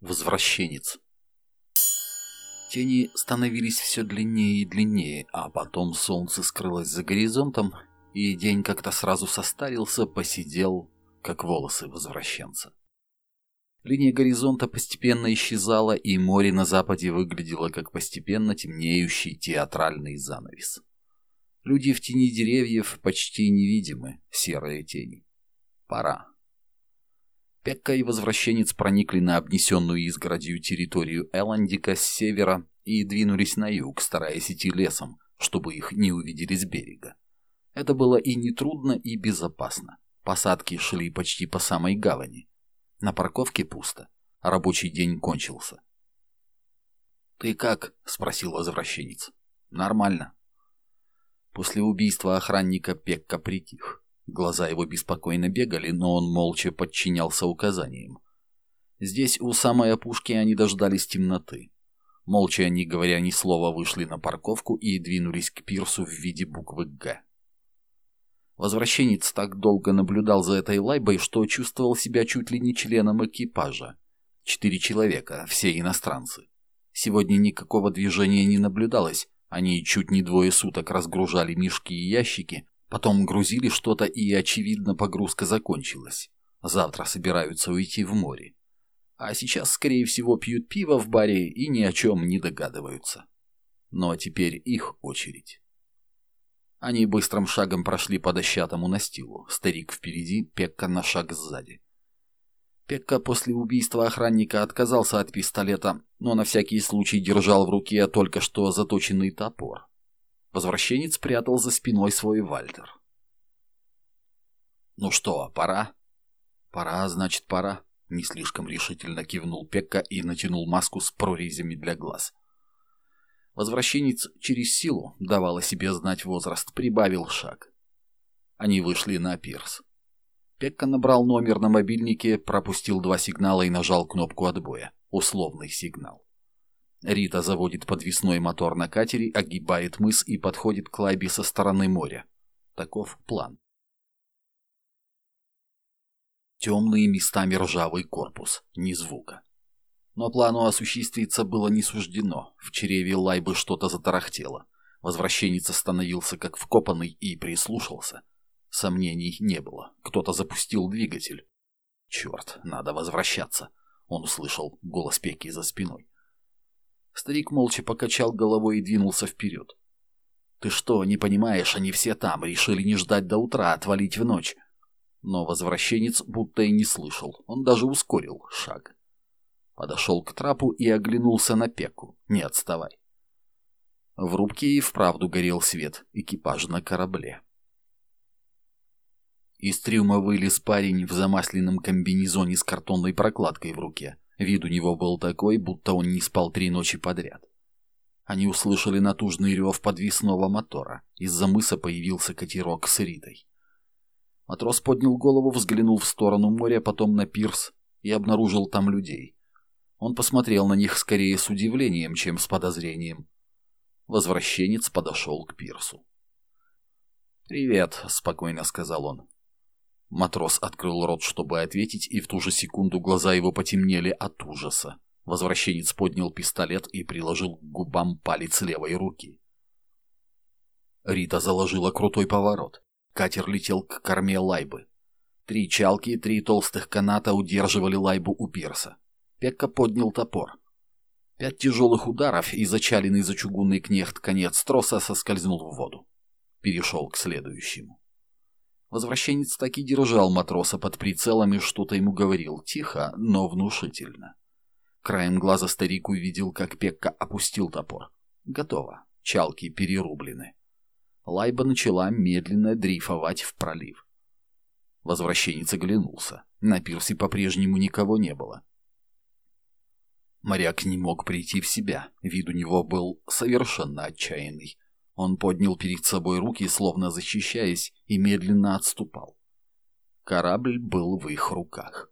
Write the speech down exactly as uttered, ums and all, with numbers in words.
Возвращенец. Тени становились все длиннее и длиннее, а потом солнце скрылось за горизонтом, и день как-то сразу состарился, посидел, как волосы возвращенца. Линия горизонта постепенно исчезала, и море на западе выглядело как постепенно темнеющий театральный занавес. Люди в тени деревьев почти невидимы, серые тени. Пора. Пекка и возвращенец проникли на обнесенную изгородью территорию Эландика с севера и двинулись на юг, стараясь идти лесом, чтобы их не увидели с берега. Это было и нетрудно, и безопасно. Посадки шли почти по самой гавани. На парковке пусто. Рабочий день кончился. «Ты как?» — спросил возвращенец. «Нормально». После убийства охранника Пекка притих. Глаза его беспокойно бегали, но он молча подчинялся указаниям. Здесь, у самой опушки, они дождались темноты. Молча, не говоря ни слова, вышли на парковку и двинулись к пирсу в виде буквы «Г». Возвращенец так долго наблюдал за этой лайбой, что чувствовал себя чуть ли не членом экипажа. Четыре человека, все иностранцы. Сегодня никакого движения не наблюдалось, они чуть не двое суток разгружали мешки и ящики, потом грузили что-то, и, очевидно, погрузка закончилась. Завтра собираются уйти в море. А сейчас, скорее всего, пьют пиво в баре и ни о чем не догадываются. Но теперь их очередь. Они быстрым шагом прошли по дощатому настилу. Старик впереди, Пекка на шаг сзади. Пекка после убийства охранника отказался от пистолета, но на всякий случай держал в руке только что заточенный топор. Возвращенец прятал за спиной свой вальтер. «Ну что, пора?» «Пора, значит, пора», — не слишком решительно кивнул Пекка и натянул маску с прорезями для глаз. Возвращенец через силу, давал о себе знать возраст, прибавил шаг. Они вышли на пирс. Пекка набрал номер на мобильнике, пропустил два сигнала и нажал кнопку отбоя. Условный сигнал. Рита заводит подвесной мотор на катере, огибает мыс и подходит к лайбе со стороны моря. Таков план. Темный, местами ржавый корпус, ни звука. Но плану осуществиться было не суждено. В чреве лайбы что-то затарахтело. Возвращенец остановился как вкопанный и прислушался. Сомнений не было. Кто-то запустил двигатель. «Черт, надо возвращаться!» Он услышал голос Пекки за спиной. Старик молча покачал головой и двинулся вперед. «Ты что, не понимаешь, они все там, решили не ждать до утра, отвалить в ночь». Но возвращенец будто и не слышал, он даже ускорил шаг. Подошел к трапу и оглянулся на Пекку. «Не отставай». В рубке и вправду горел свет, экипаж на корабле. Из трюма вылез парень в замасленном комбинезоне с картонной прокладкой в руке. Вид у него был такой, будто он не спал три ночи подряд. Они услышали натужный рев подвесного мотора. Из-за мыса появился катерок с Ритой. Матрос поднял голову, взглянул в сторону моря, потом на пирс и обнаружил там людей. Он посмотрел на них скорее с удивлением, чем с подозрением. Возвращенец подошел к пирсу. «Привет», — спокойно сказал он. Матрос открыл рот, чтобы ответить, и в ту же секунду глаза его потемнели от ужаса. Возвращенец поднял пистолет и приложил к губам палец левой руки. Рита заложила крутой поворот. Катер летел к корме лайбы. Три чалки, три толстых каната удерживали лайбу у пирса. Пекка поднял топор. Пять тяжелых ударов, и зачаленный за чугунный кнехт конец троса соскользнул в воду. Перешел к следующему. Возвращенец таки держал матроса под прицелом и что-то ему говорил, тихо, но внушительно. Краем глаза старик увидел, как Пекка опустил топор. Готово. Чалки перерублены. Лайба начала медленно дрейфовать в пролив. Возвращенец оглянулся. На пирсе по-прежнему никого не было. Моряк не мог прийти в себя. Вид у него был совершенно отчаянный. Он поднял перед собой руки, словно защищаясь, и медленно отступал. Корабль был в их руках.